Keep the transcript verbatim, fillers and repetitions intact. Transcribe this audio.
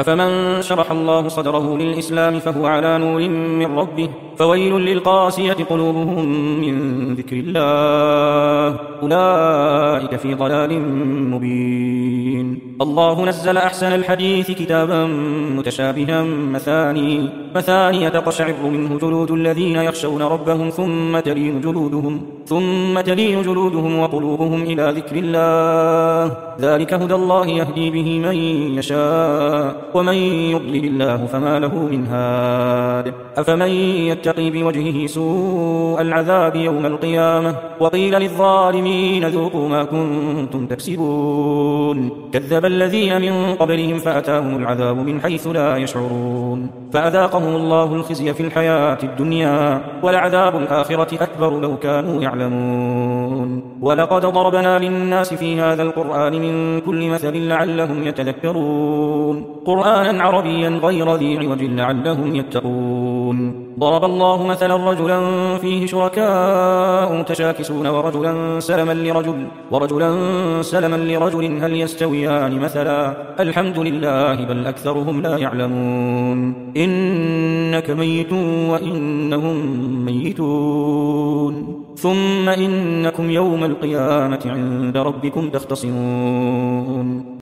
أفمن شرح الله صدره للإسلام فهو على نور من ربه فويل للقاسية قلوبهم من ذكر الله أولئك في ضلال مبين. الله نزل أحسن الحديث كتابا متشابها مثاني مثانية تقشعر منه جلود الذين يخشون ربهم ثم تلين جلودهم ثم تلين جلودهم وقلوبهم إلى ذكر الله ذلك هدى الله يهدي به من يشاء ومن يضلل الله فما له من هاد. أفمن يتقي بوجهه سوء العذاب يوم القيامة وقيل للظالمين ذوقوا ما كنتم تكسبون كذب الذين من قبلهم فأتاهم العذاب من حيث لا يشعرون فأذاقهم الله الخزي في الحياة الدنيا ولعذاب الآخرة أكبر لو كانوا يعلمون. ولقد ضربنا للناس في هذا القرآن من كل مثل لعلهم يتذكرون قرآنا عربيا غير ذي عوج لعلهم يتقون. ضرب الله مثلا رجلا فيه شركاء متشاكسون ورجلا سلما لرجل ورجلا سلما لرجل هل يستويان مثلا الحمد لله بل أكثرهم لا يعلمون. إنك ميت وإنهم ميتون ثم إنكم يوم القيامة عند ربكم تختصمون.